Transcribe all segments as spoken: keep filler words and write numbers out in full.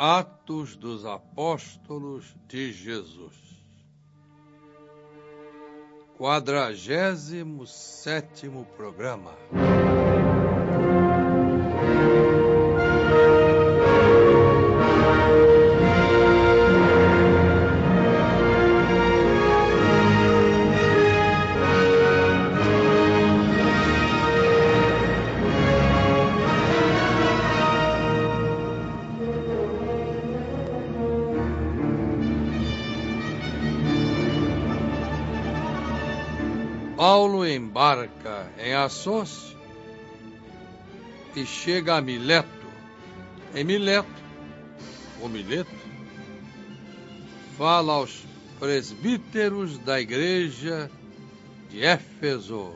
Atos dos Apóstolos de Jesus, quadragésimo sétimo programa. Paulo embarca em Assos e chega a Mileto. Em Mileto, ou Mileto, fala aos presbíteros da igreja de Éfeso.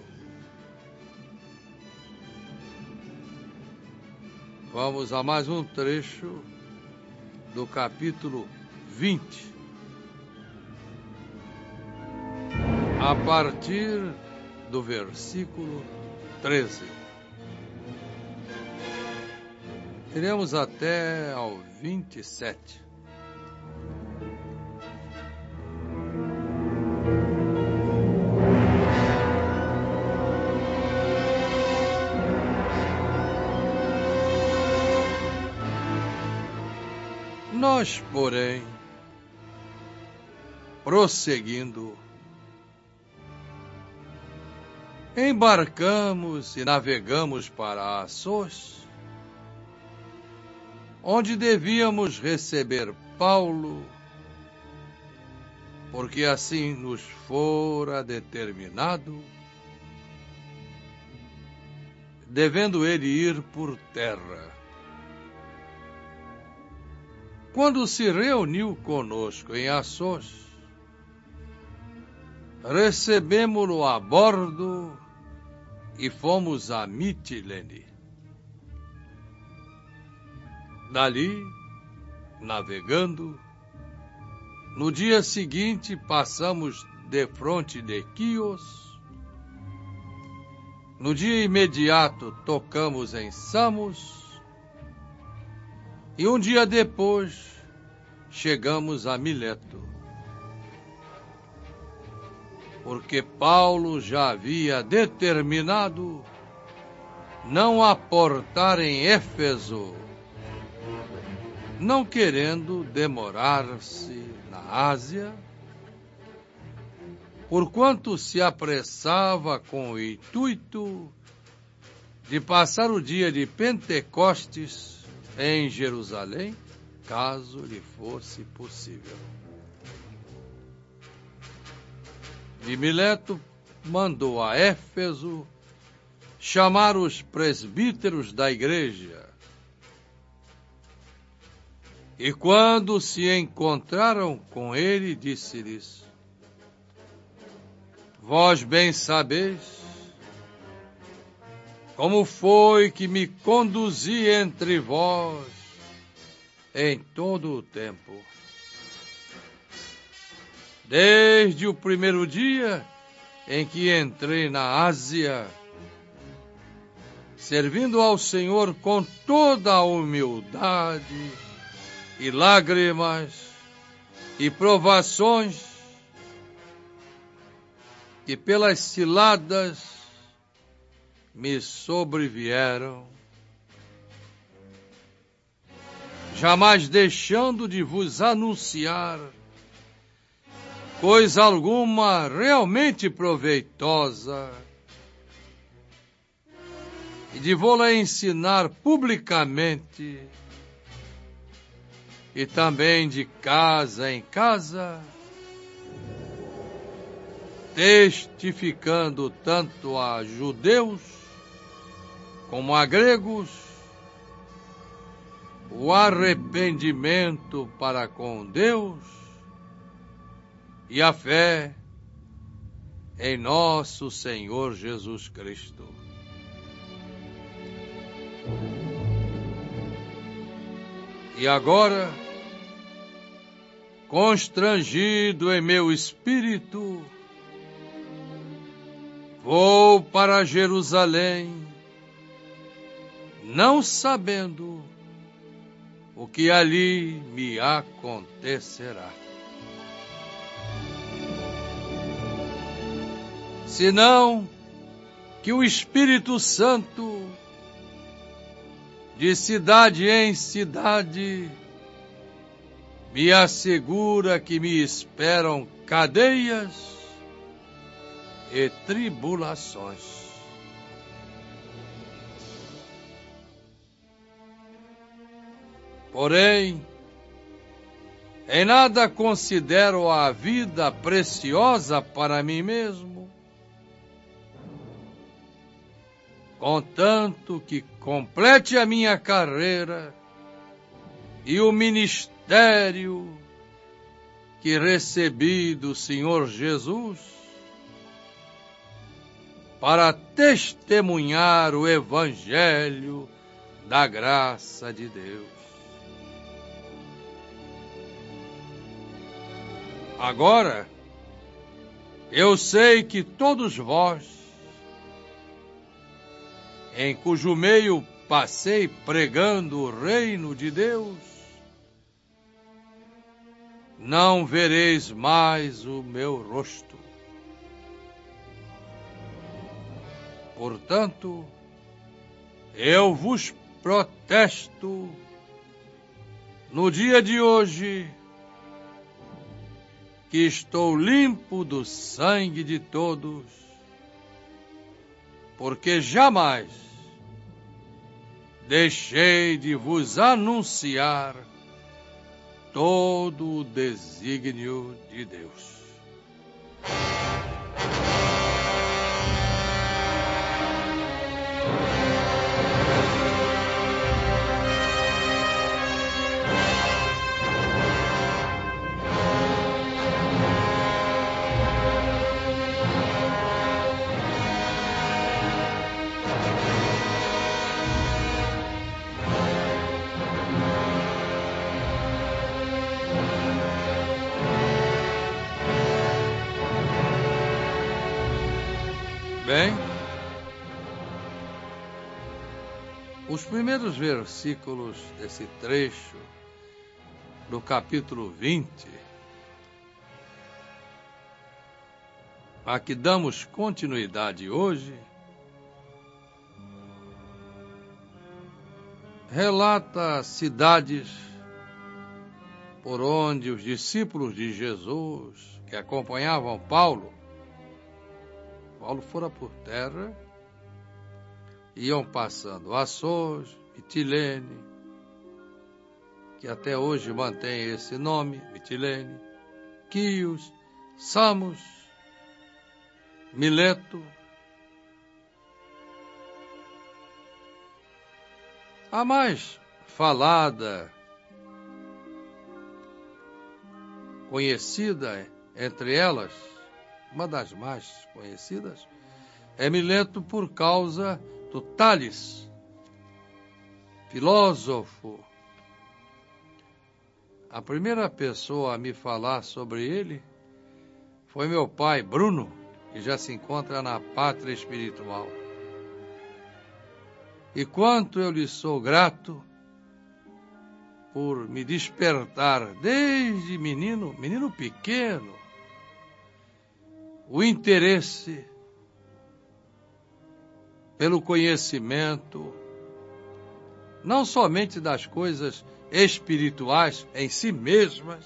Vamos a mais um trecho do capítulo vinte. A partir do versículo treze. Iremos até ao vinte e sete. Nós, porém, prosseguindo, embarcamos e navegamos para Assos, onde devíamos receber Paulo, porque assim nos fora determinado, devendo ele ir por terra. Quando se reuniu conosco em Assos, recebemo-lo a bordo e fomos a Mitilene. Dali, navegando, no dia seguinte passamos defronte de Quios. No dia imediato tocamos em Samos e um dia depois chegamos a Mileto, porque Paulo já havia determinado não aportar em Éfeso, não querendo demorar-se na Ásia, porquanto se apressava com o intuito de passar o dia de Pentecostes em Jerusalém, caso lhe fosse possível. De Mileto mandou a Éfeso chamar os presbíteros da igreja. E quando se encontraram com ele, disse-lhes: Vós bem sabeis como foi que me conduzi entre vós em todo o tempo, desde o primeiro dia em que entrei na Ásia, servindo ao Senhor com toda a humildade e lágrimas e provações que pelas ciladas me sobrevieram, jamais deixando de vos anunciar coisa alguma realmente proveitosa, e de vô-la ensinar publicamente, e também de casa em casa, testificando tanto a judeus como a gregos o arrependimento para com Deus e a fé em nosso Senhor Jesus Cristo. E agora, constrangido em meu espírito, vou para Jerusalém, não sabendo o que ali me acontecerá. Senão que o Espírito Santo, de cidade em cidade, me assegura que me esperam cadeias e tribulações. Porém, em nada considero a vida preciosa para mim mesmo, contanto que complete a minha carreira e o ministério que recebi do Senhor Jesus para testemunhar o Evangelho da graça de Deus. Agora, eu sei que todos vós, em cujo meio passei pregando o reino de Deus, não vereis mais o meu rosto. Portanto, eu vos protesto no dia de hoje que estou limpo do sangue de todos, porque jamais deixei de vos anunciar todo o desígnio de Deus. Bem, os primeiros versículos desse trecho do capítulo vinte, a que damos continuidade hoje, relata cidades por onde os discípulos de Jesus que acompanhavam Paulo Paulo fora por terra, iam passando Assos, Mitilene, que até hoje mantém esse nome, Mitilene, Quios, Samos, Mileto. A mais falada, conhecida entre elas, uma das mais conhecidas, é Mileto por causa do Tales, filósofo. A primeira pessoa a me falar sobre ele foi meu pai, Bruno, que já se encontra na pátria espiritual. E quanto eu lhe sou grato por me despertar desde menino, menino pequeno, o interesse pelo conhecimento, não somente das coisas espirituais em si mesmas,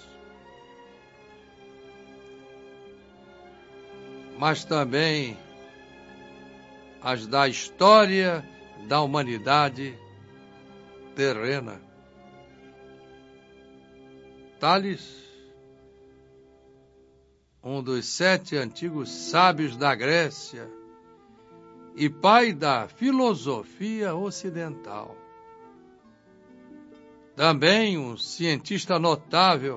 mas também as da história da humanidade terrena. Tales, um dos sete antigos sábios da Grécia e pai da filosofia ocidental. Também um cientista notável,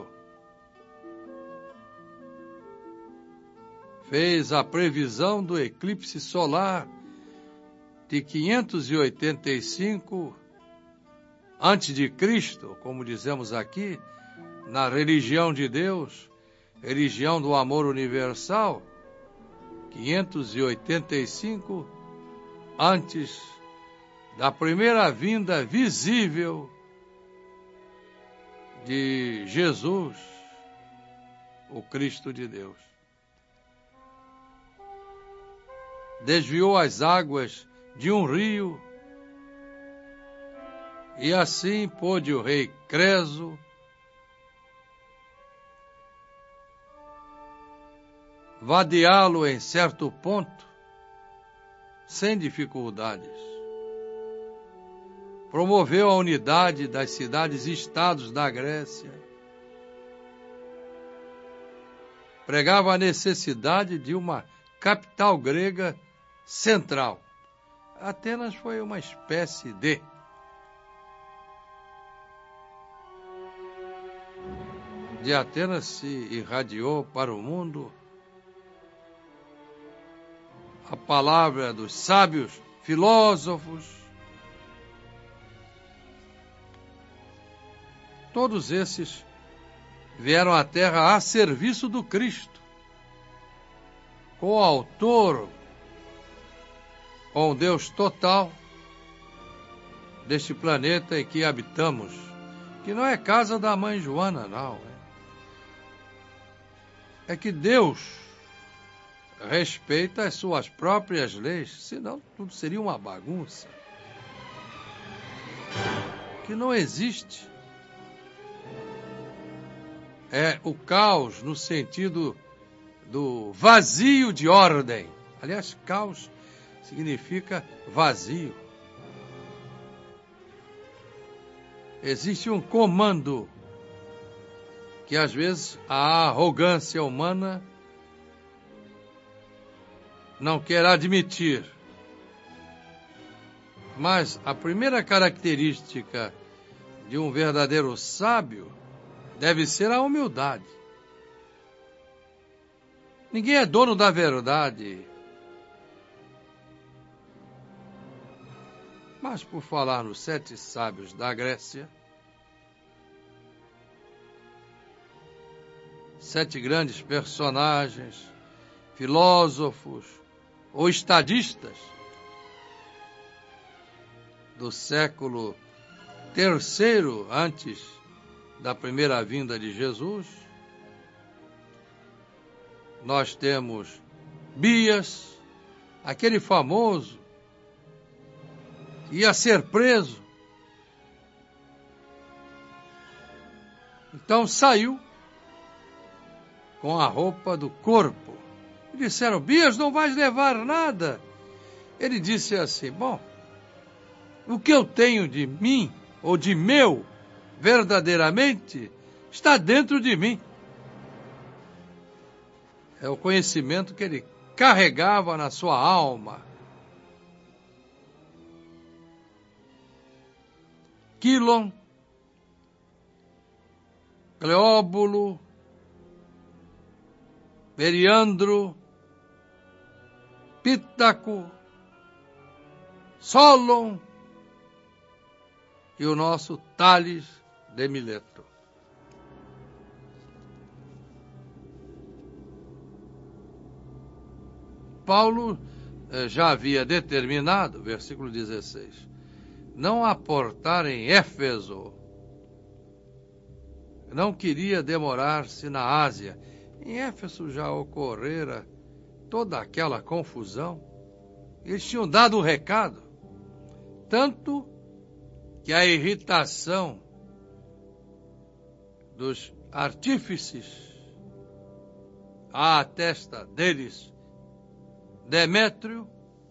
fez a previsão do eclipse solar de quinhentos e oitenta e cinco antes de Cristo, como dizemos aqui, na religião de Deus, religião do amor universal, quinhentos e oitenta e cinco antes da primeira vinda visível de Jesus, o Cristo de Deus. Desviou as águas de um rio, e assim pôde o rei Creso vadeá-lo em certo ponto, sem dificuldades. Promoveu a unidade das cidades e estados da Grécia. Pregava a necessidade de uma capital grega central. Atenas foi uma espécie de de Atenas se irradiou para o mundo a palavra dos sábios, filósofos. Todos esses vieram à Terra a serviço do Cristo, coautor com o Deus total deste planeta em que habitamos, que não é casa da mãe Joana, não. É que Deus respeita as suas próprias leis, senão tudo seria uma bagunça. Que não existe. É o caos no sentido do vazio de ordem. Aliás, caos significa vazio. Existe um comando que às vezes a arrogância humana não quer admitir. Mas a primeira característica de um verdadeiro sábio deve ser a humildade. Ninguém é dono da verdade. Mas por falar nos sete sábios da Grécia, sete grandes personagens, filósofos ou estadistas do século terceiro antes da primeira vinda de Jesus, nós temos Bias, aquele famoso que ia ser preso. Então saiu com a roupa do corpo. E disseram: Bias, não vais levar nada. Ele disse assim: bom, o que eu tenho de mim, ou de meu, verdadeiramente, está dentro de mim. É o conhecimento que ele carregava na sua alma. Quilon, Cleóbulo, Periandro, Pítaco, Solon e o nosso Tales de Mileto. Paulo eh, já havia determinado, versículo dezesseis, não aportar em Éfeso. Não queria demorar-se na Ásia. Em Éfeso já ocorrera toda aquela confusão. Eles tinham dado o recado. Tanto que a irritação dos artífices à testa deles, Demétrio,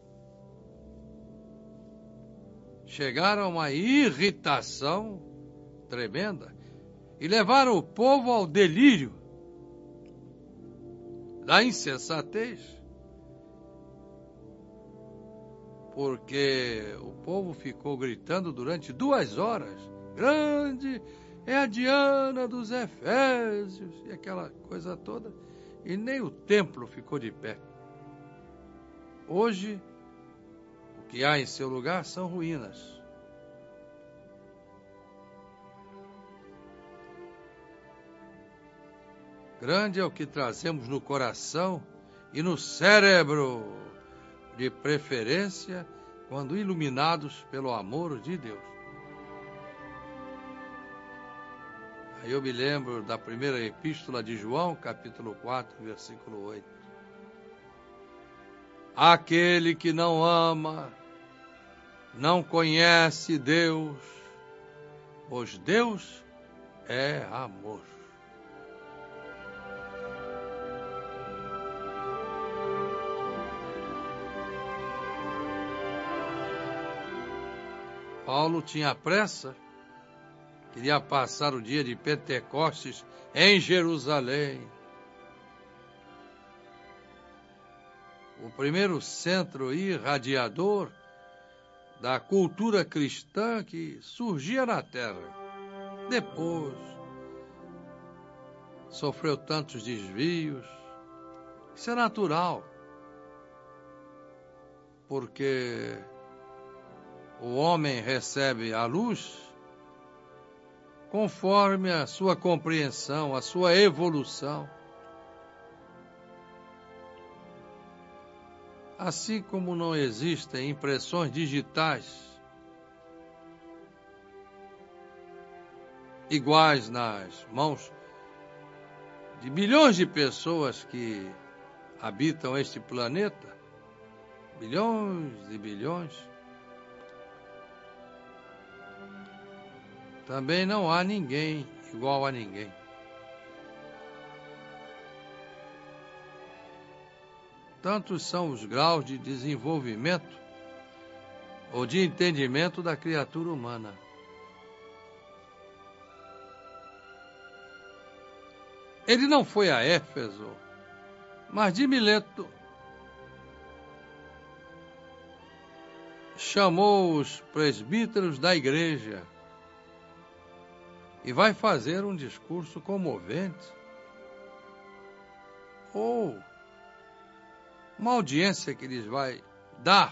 chegaram a uma irritação tremenda e levaram o povo ao delírio da insensatez, porque o povo ficou gritando durante duas horas: grande é a Diana dos Efésios, e aquela coisa toda, e nem o templo ficou de pé. Hoje, o que há em seu lugar são ruínas. Grande é o que trazemos no coração e no cérebro, de preferência quando iluminados pelo amor de Deus. Aí eu me lembro da primeira epístola de João, capítulo quatro, versículo oito. Aquele que não ama, não conhece Deus, pois Deus é amor. Paulo tinha pressa, queria passar o dia de Pentecostes em Jerusalém. O primeiro centro irradiador da cultura cristã que surgia na terra. Depois, sofreu tantos desvios. Isso é natural, porque o homem recebe a luz conforme a sua compreensão, a sua evolução. Assim como não existem impressões digitais iguais nas mãos de bilhões de pessoas que habitam este planeta, bilhões e bilhões, também não há ninguém igual a ninguém. Tantos são os graus de desenvolvimento ou de entendimento da criatura humana. Ele não foi a Éfeso, mas de Mileto chamou os presbíteros da igreja e vai fazer um discurso comovente, ou uma audiência que lhes vai dar,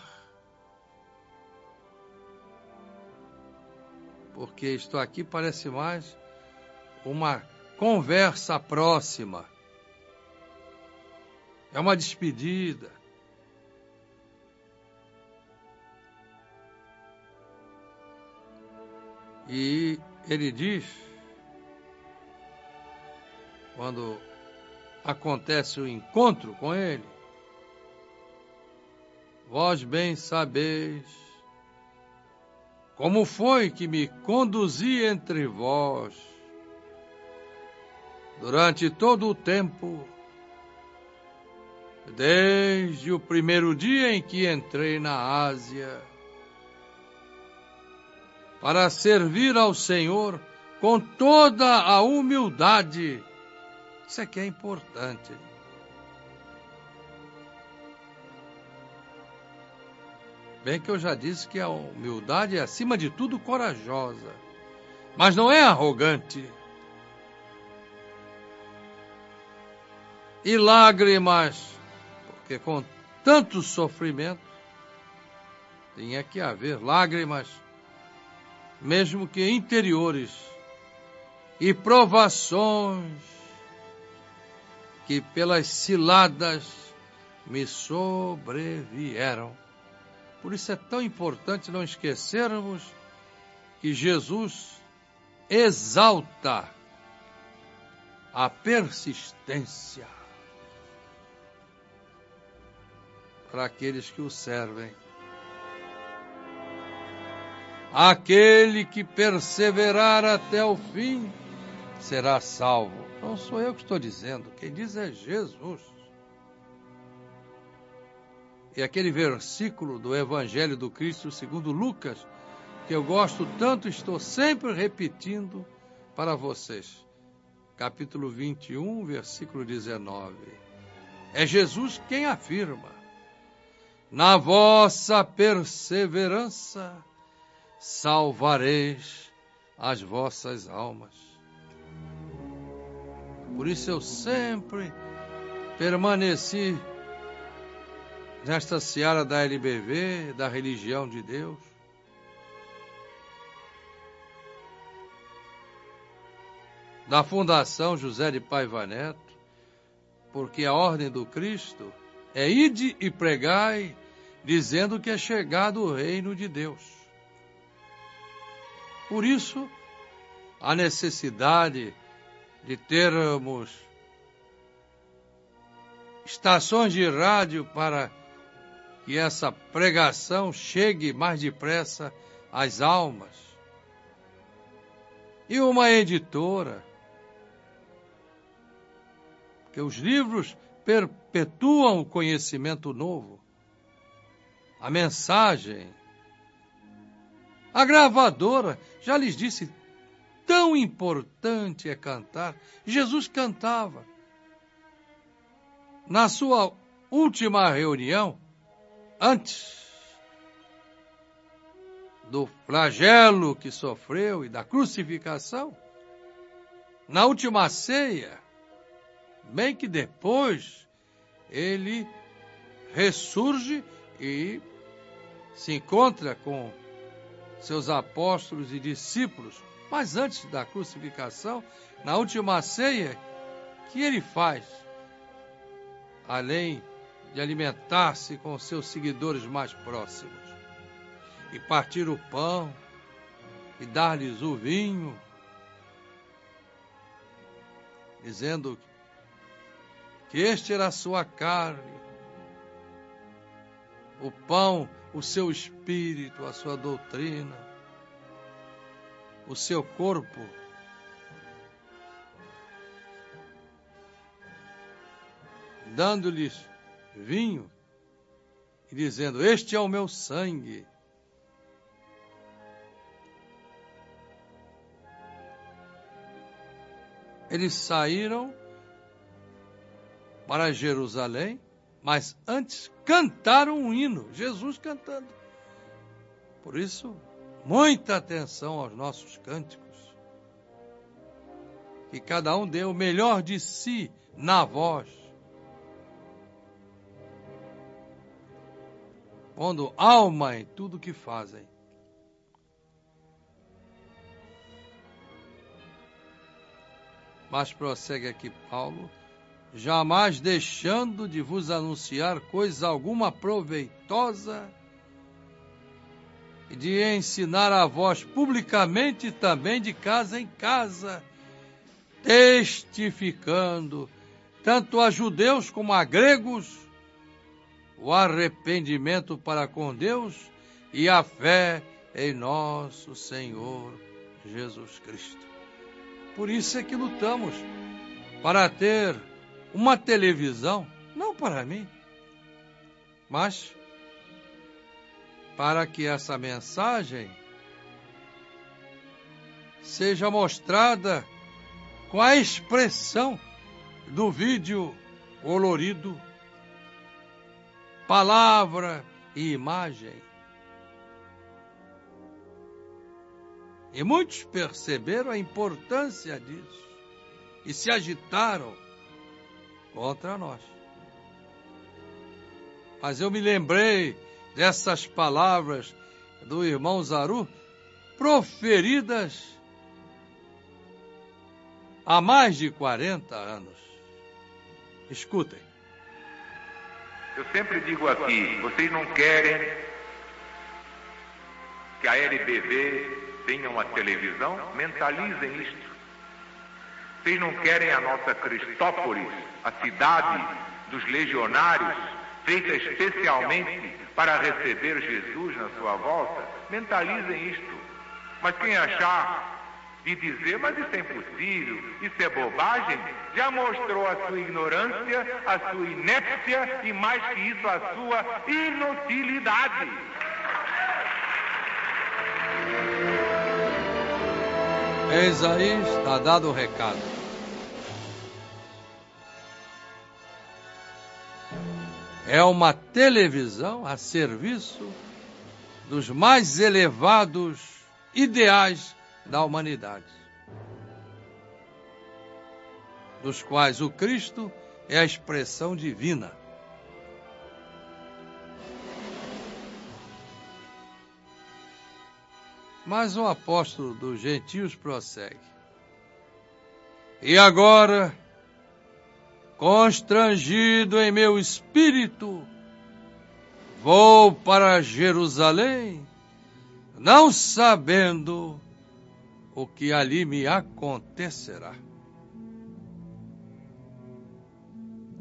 porque isto aqui parece mais uma conversa próxima, é uma despedida. E ele diz, quando acontece o encontro com ele: vós bem sabeis como foi que me conduzi entre vós durante todo o tempo, desde o primeiro dia em que entrei na Ásia, para servir ao Senhor com toda a humildade. Isso aqui é importante. Bem que eu já disse que a humildade é, acima de tudo, corajosa, mas não é arrogante. E lágrimas, porque com tanto sofrimento, tinha que haver lágrimas, mesmo que interiores, e provações que pelas ciladas me sobrevieram. Por isso é tão importante não esquecermos que Jesus exalta a persistência para aqueles que o servem. Aquele que perseverar até o fim será salvo. Não sou eu que estou dizendo, quem diz é Jesus. E aquele versículo do Evangelho do Cristo segundo Lucas, que eu gosto tanto, estou sempre repetindo para vocês. Capítulo vinte e um, versículo dezenove. É Jesus quem afirma: na vossa perseverança salvareis as vossas almas. Por isso eu sempre permaneci nesta seara da L B V, da religião de Deus. Da Fundação José de Paiva Neto, porque a ordem do Cristo é ide e pregai, dizendo que é chegado o reino de Deus. Por isso, a necessidade de termos estações de rádio para que essa pregação chegue mais depressa às almas. E uma editora, que os livros perpetuam o conhecimento novo, a mensagem. A gravadora, já lhes disse, tão importante é cantar. Jesus cantava. Na sua última reunião, antes do flagelo que sofreu e da crucificação, na última ceia, bem que depois ele ressurge e se encontra com seus apóstolos e discípulos, mas antes da crucificação, na última ceia, que ele faz? Além de alimentar-se com seus seguidores mais próximos, e partir o pão, e dar-lhes o vinho, dizendo que este era a sua carne, o pão, o seu espírito, a sua doutrina, o seu corpo. Dando-lhes vinho e dizendo, este é o meu sangue. Eles saíram para Jerusalém, mas antes cantaram um hino, Jesus cantando. Por isso, muita atenção aos nossos cânticos. Que cada um dê o melhor de si na voz. Pondo alma em tudo que fazem. Mas prossegue aqui Paulo, jamais deixando de vos anunciar coisa alguma proveitosa e de ensinar a vós publicamente também de casa em casa, testificando tanto a judeus como a gregos o arrependimento para com Deus e a fé em nosso Senhor Jesus Cristo. Por isso é que lutamos para ter uma televisão, não para mim, mas para que essa mensagem seja mostrada com a expressão do vídeo colorido, palavra e imagem. E muitos perceberam a importância disso e se agitaram contra nós. Mas eu me lembrei dessas palavras do irmão Zaru, proferidas há mais de quarenta anos. Escutem. Eu sempre digo aqui, vocês não querem que a L B V tenha uma televisão? Mentalizem isto. Vocês não querem a nossa Cristópolis, a cidade dos legionários, feita especialmente para receber Jesus na sua volta? Mentalizem isto. Mas quem achar de dizer, mas isso é impossível, isso é bobagem, já mostrou a sua ignorância, a sua inépcia e, mais que isso, a sua inutilidade. Eis aí, está dado o recado. É uma televisão a serviço dos mais elevados ideais da humanidade, dos quais o Cristo é a expressão divina. Mas o apóstolo dos gentios prossegue. E agora, constrangido em meu espírito, vou para Jerusalém, não sabendo o que ali me acontecerá.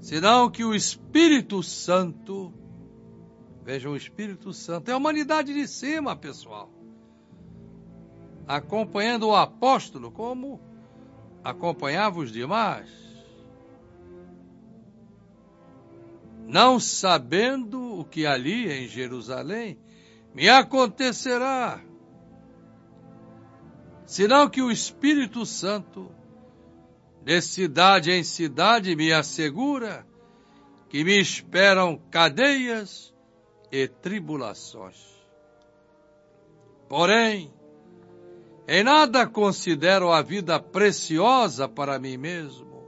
senão que o Espírito Santo, vejam, o Espírito Santo é a humanidade de cima, pessoal, acompanhando o apóstolo como acompanhava os demais, não sabendo o que ali em Jerusalém me acontecerá, senão que o Espírito Santo, de cidade em cidade, me assegura que me esperam cadeias e tribulações. Porém, em nada considero a vida preciosa para mim mesmo,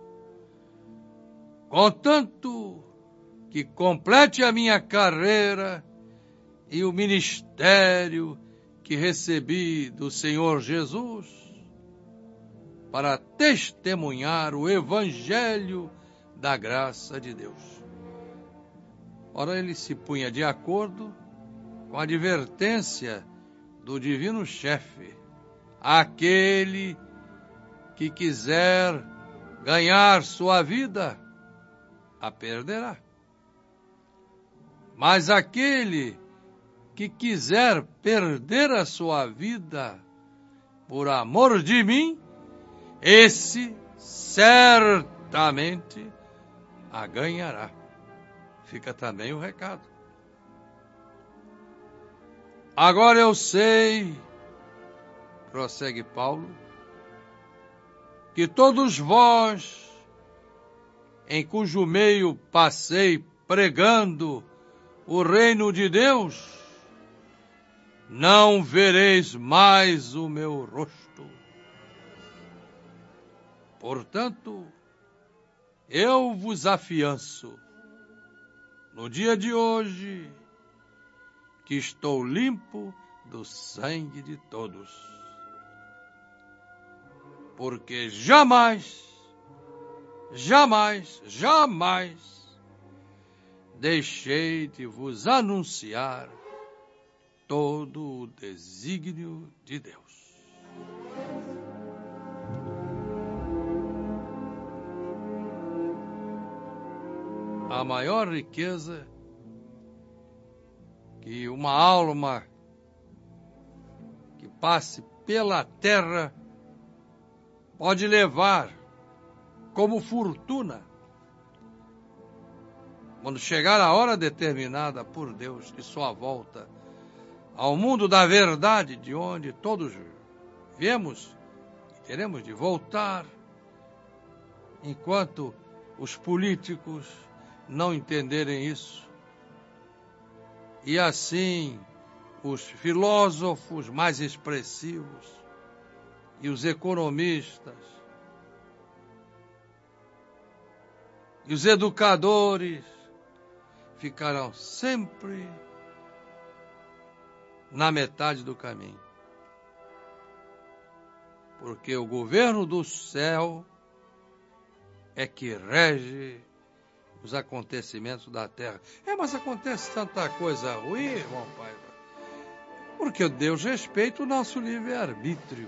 contanto que complete a minha carreira e o ministério que recebi do Senhor Jesus para testemunhar o Evangelho da graça de Deus. Ora, ele se punha de acordo com a advertência do divino chefe: aquele que quiser ganhar sua vida, a perderá. Mas aquele que quiser perder a sua vida por amor de mim, esse certamente a ganhará. Fica também o recado. Agora eu sei, prossegue Paulo, que todos vós, em cujo meio passei pregando o reino de Deus, não vereis mais o meu rosto. Portanto, eu vos afianço, no dia de hoje, que estou limpo do sangue de todos. Porque jamais, jamais, jamais deixei de vos anunciar todo o desígnio de Deus. A maior riqueza que uma alma que passe pela terra pode levar como fortuna, quando chegar a hora determinada por Deus de sua volta ao mundo da verdade, de onde todos viemos e teremos de voltar, enquanto os políticos não entenderem isso, e assim os filósofos mais expressivos e os economistas e os educadores ficarão sempre na metade do caminho. Porque o governo do céu é que rege os acontecimentos da terra. É, mas acontece tanta coisa ruim, irmão Paiva, porque Deus respeita o nosso livre-arbítrio.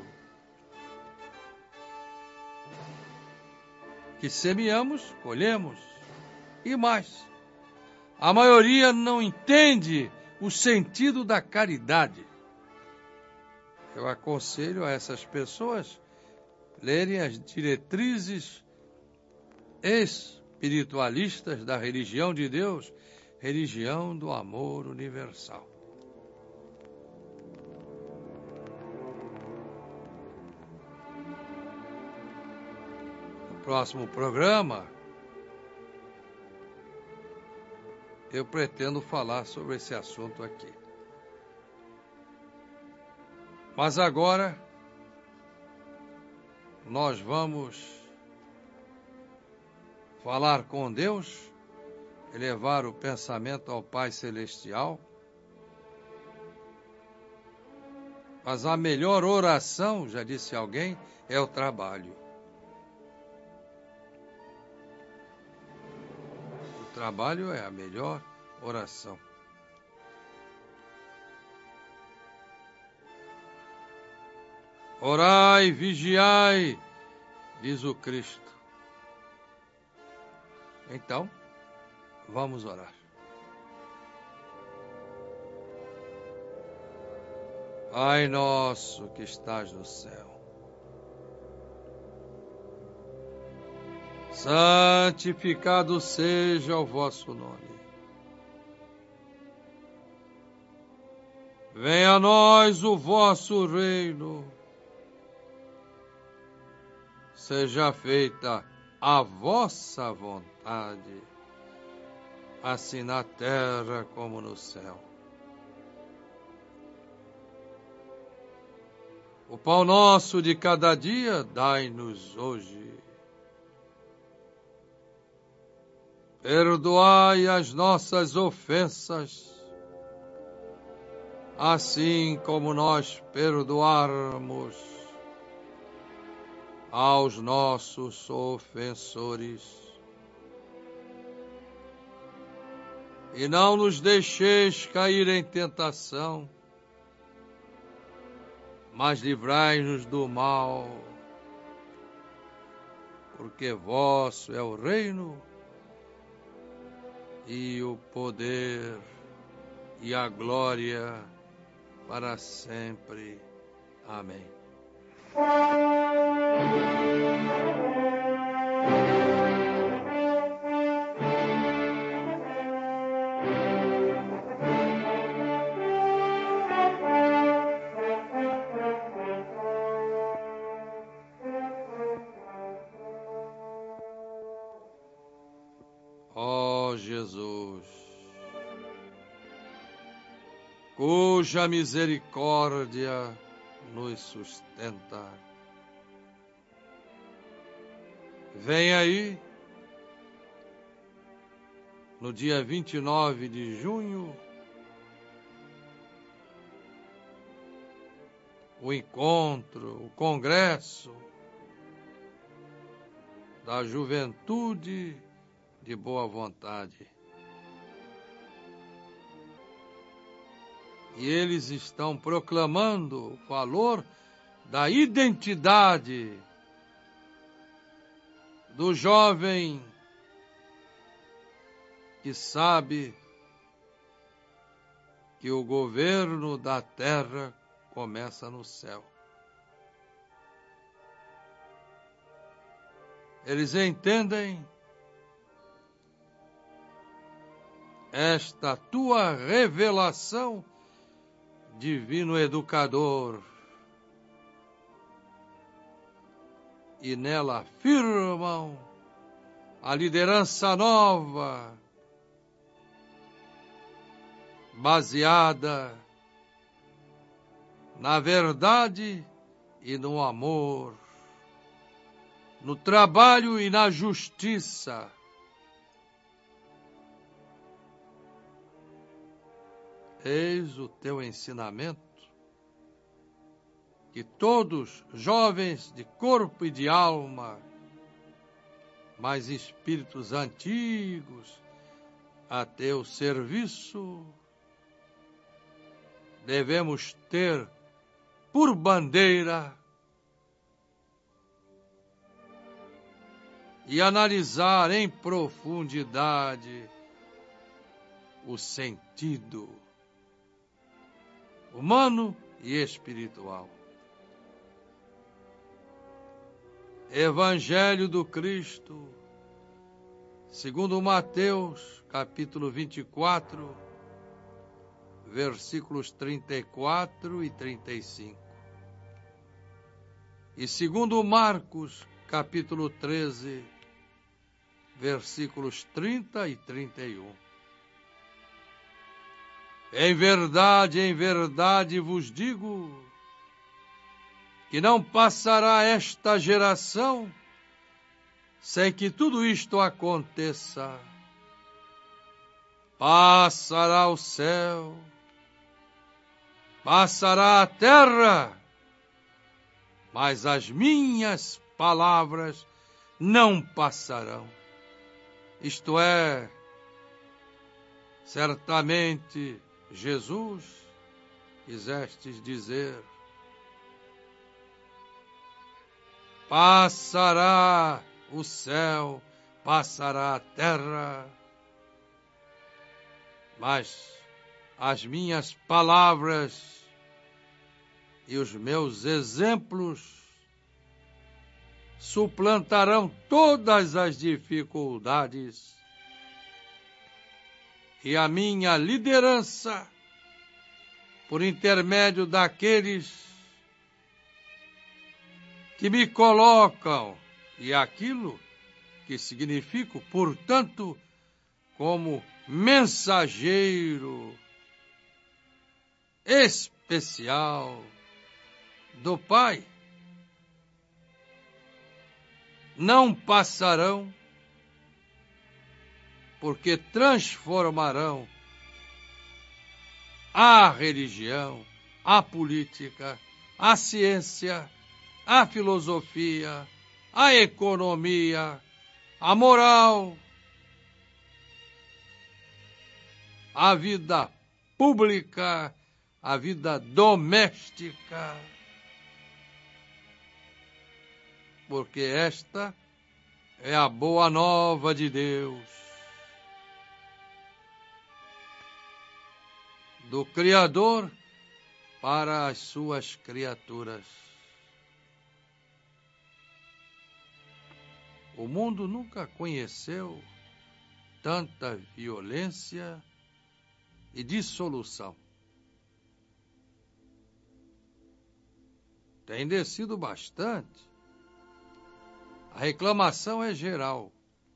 Que semeamos, colhemos. E mais, a maioria não entende o sentido da caridade. Eu aconselho a essas pessoas lerem as diretrizes espiritualistas da religião de Deus, religião do amor universal. No próximo programa, eu pretendo falar sobre esse assunto aqui. Mas agora, nós vamos falar com Deus, elevar o pensamento ao Pai Celestial. Mas a melhor oração, já disse alguém, é o trabalho. O trabalho é a melhor oração. Orai, vigiai, diz o Cristo. Então, vamos orar. Pai nosso que estás no céu, santificado seja o vosso nome. Venha a nós o vosso reino. Seja feita a vossa vontade, assim na terra como no céu. O pão nosso de cada dia dai-nos hoje. Perdoai as nossas ofensas, assim como nós perdoarmos aos nossos ofensores. E não nos deixeis cair em tentação, mas livrai-nos do mal, porque vosso é o reino e o poder e a glória para sempre. Amém. Ó Jesus, cuja misericórdia nos sustenta, vem aí, no dia vinte e nove de junho, o encontro, o congresso da juventude de boa vontade. E eles estão proclamando o valor da identidade do jovem que sabe que o governo da terra começa no céu. Eles entendem esta tua revelação, divino educador, e nela afirmam a liderança nova, baseada na verdade e no amor, no trabalho e na justiça. Eis o teu ensinamento, que todos, jovens de corpo e de alma, mas espíritos antigos, a teu serviço, devemos ter por bandeira e analisar em profundidade o sentido humano e espiritual. Evangelho do Cristo, segundo Mateus, capítulo vinte e quatro, versículos trinta e quatro e trinta e cinco. E segundo Marcos, capítulo treze, versículos trinta e trinta e um. Em verdade, em verdade vos digo, que não passará esta geração sem que tudo isto aconteça. Passará o céu, passará a terra, mas as minhas palavras não passarão. Isto é, certamente, Jesus, quisestes dizer, passará o céu, passará a terra, mas as minhas palavras e os meus exemplos suplantarão todas as dificuldades e a minha liderança, por intermédio daqueles que me colocam, e aquilo que significo, portanto, como mensageiro especial do Pai, não passarão, porque transformarão a religião, a política, a ciência, a filosofia, a economia, a moral, a vida pública, a vida doméstica, porque esta é a boa nova de Deus, do Criador para as suas criaturas. O mundo nunca conheceu tanta violência e dissolução. Tem descido bastante. A reclamação é geral.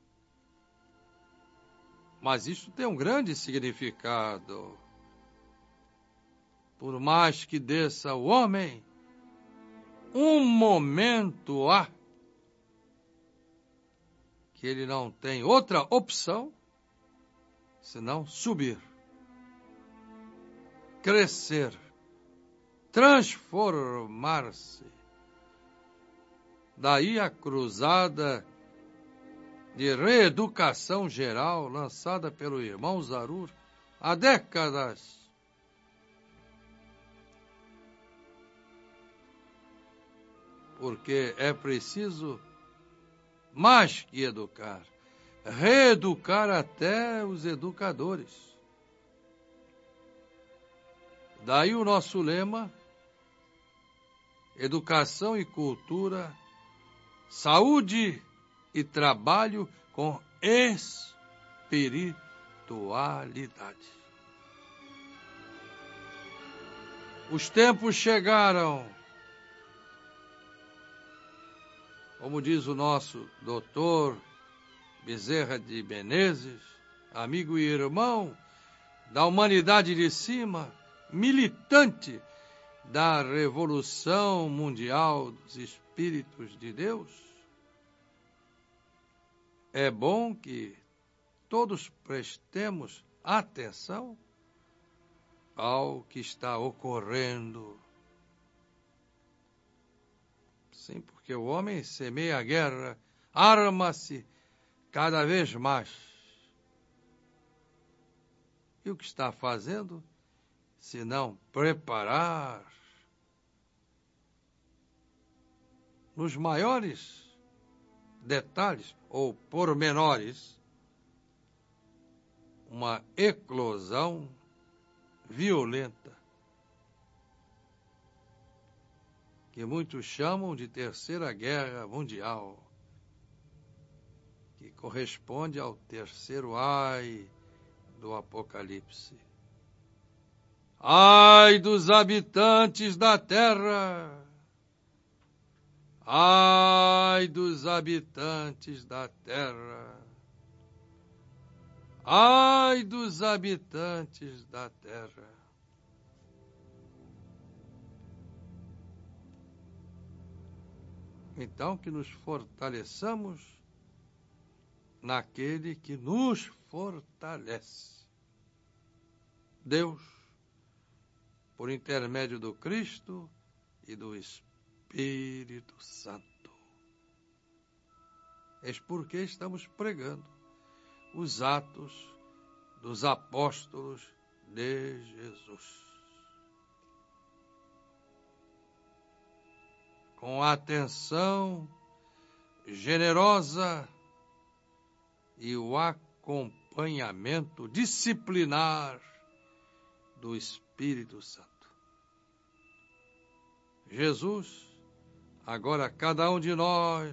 Mas isso tem um grande significado. Por mais que desça o homem, um momento há que ele não tem outra opção senão subir, crescer, transformar-se. Daí a cruzada de reeducação geral lançada pelo irmão Zarur há décadas. Porque é preciso mais que educar, reeducar até os educadores. Daí o nosso lema: educação e cultura, saúde e trabalho com espiritualidade. Os tempos chegaram, como diz o nosso doutor Bezerra de Menezes, amigo e irmão da humanidade de cima, militante da Revolução Mundial dos Espíritos de Deus. É bom que todos prestemos atenção ao que está ocorrendo. Sim, porque o homem semeia a guerra, arma-se cada vez mais. E o que está fazendo, se não preparar nos maiores detalhes ou pormenores uma eclosão violenta que muitos chamam de Terceira Guerra Mundial, que corresponde ao terceiro ai do Apocalipse. Ai dos habitantes da terra! Ai dos habitantes da terra! Ai dos habitantes da terra! Então, que nos fortaleçamos naquele que nos fortalece. Deus, por intermédio do Cristo e do Espírito Santo. Eis porque estamos pregando os atos dos apóstolos de Jesus. Com atenção generosa e o acompanhamento disciplinar do Espírito Santo. Jesus, agora cada um de nós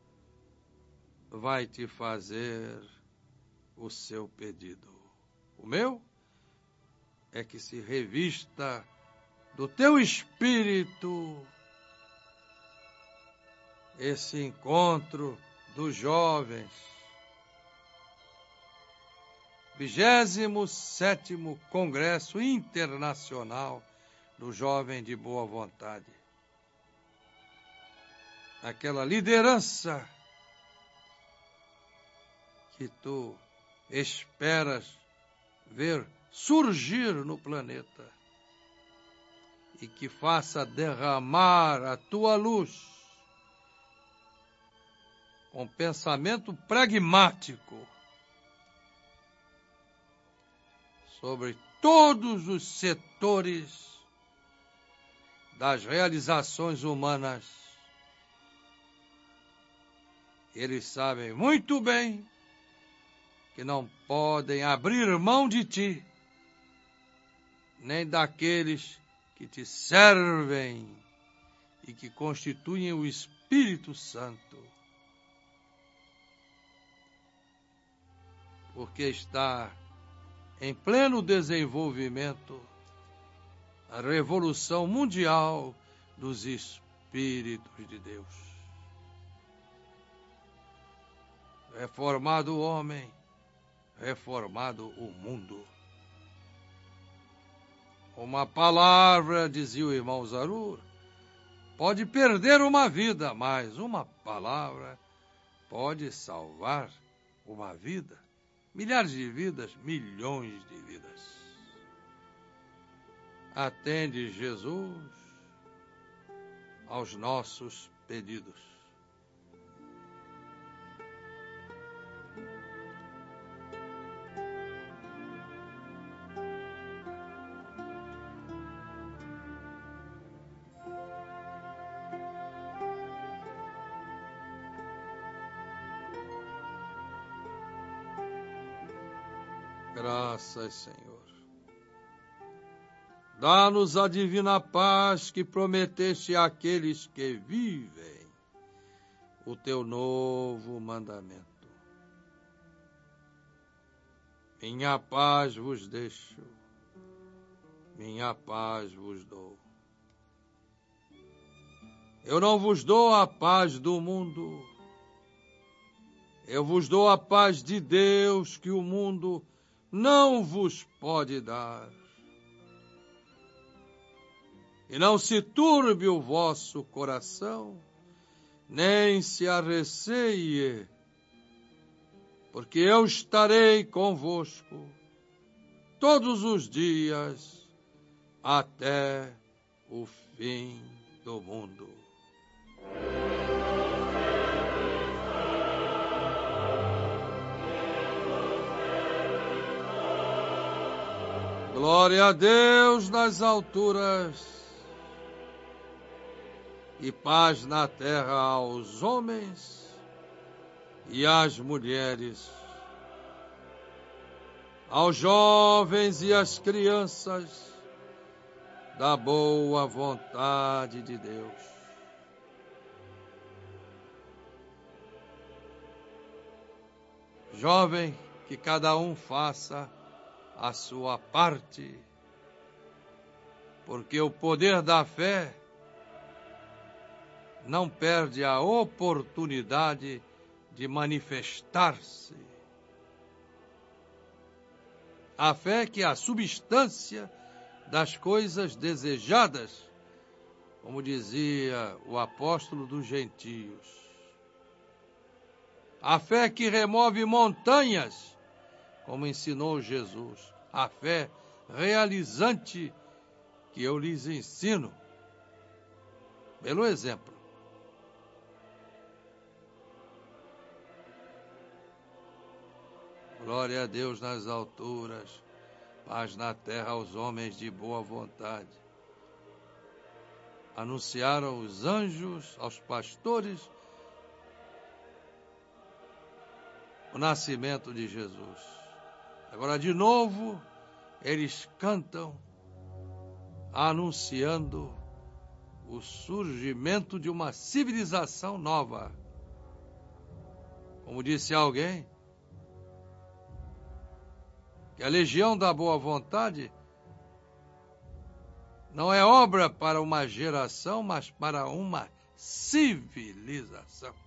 vai te fazer o seu pedido. O meu é que se revista do teu espírito esse encontro dos jovens, vigésimo sétimo Congresso Internacional do Jovem de Boa Vontade. Aquela liderança que tu esperas ver surgir no planeta e que faça derramar a tua luz com pensamento pragmático sobre todos os setores das realizações humanas. Eles sabem muito bem que não podem abrir mão de ti, nem daqueles que te servem e que constituem o Espírito Santo, porque está em pleno desenvolvimento a revolução mundial dos Espíritos de Deus. Reformado o homem, reformado o mundo. Uma palavra, dizia o irmão Zarur, pode perder uma vida, mas uma palavra pode salvar uma vida. Milhares de vidas, milhões de vidas. Atende, Jesus, aos nossos pedidos. Graças, Senhor. Dá-nos a divina paz que prometeste àqueles que vivem o teu novo mandamento. Minha paz vos deixo, minha paz vos dou. Eu não vos dou a paz do mundo, eu vos dou a paz de Deus que o mundo não vos pode dar. E não se turbe o vosso coração, nem se arreceie, porque eu estarei convosco todos os dias até o fim do mundo. Glória a Deus nas alturas e paz na terra aos homens e às mulheres, aos jovens e às crianças da boa vontade de Deus. Jovem, que cada um faça a sua parte, porque o poder da fé não perde a oportunidade de manifestar-se. A fé que é a substância das coisas desejadas, como dizia o apóstolo dos gentios. A fé que remove montanhas, como ensinou Jesus. A fé realizante que eu lhes ensino, pelo exemplo. Glória a Deus nas alturas, paz na terra aos homens de boa vontade. Anunciaram os anjos aos pastores o nascimento de Jesus. Agora, de novo, eles cantam anunciando o surgimento de uma civilização nova. Como disse alguém, que a Legião da Boa Vontade não é obra para uma geração, mas para uma civilização.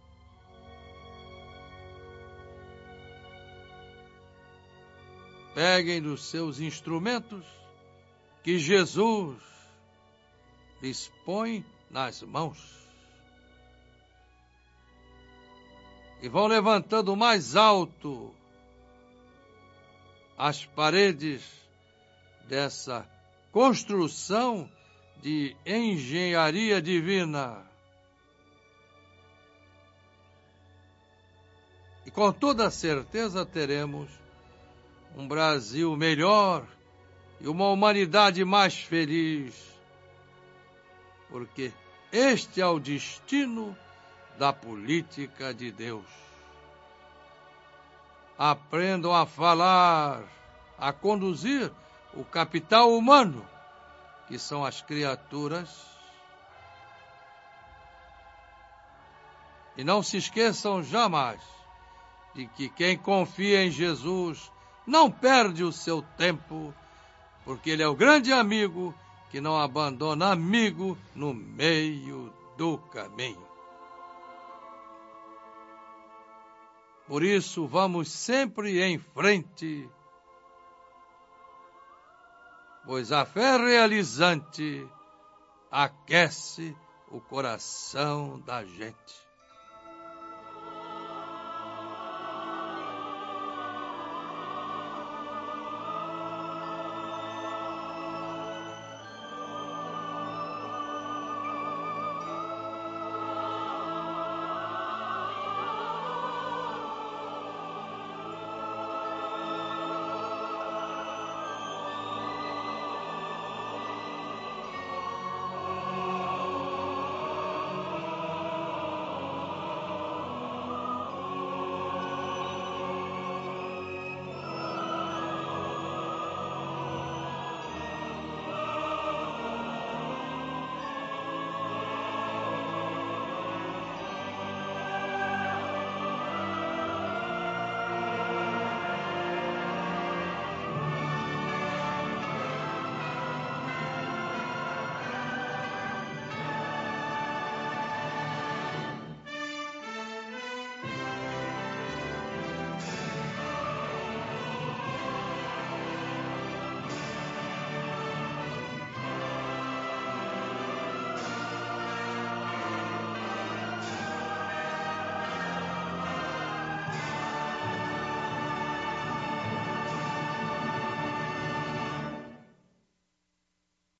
Peguem dos seus instrumentos que Jesus lhes põe nas mãos e vão levantando mais alto as paredes dessa construção de engenharia divina. E com toda certeza teremos um Brasil melhor e uma humanidade mais feliz, porque este é o destino da política de Deus. Aprendam a falar, a conduzir o capital humano, que são as criaturas. E não se esqueçam jamais de que quem confia em Jesus não perde o seu tempo, porque Ele é o grande amigo que não abandona amigo no meio do caminho. Por isso, vamos sempre em frente, pois a fé realizante aquece o coração da gente.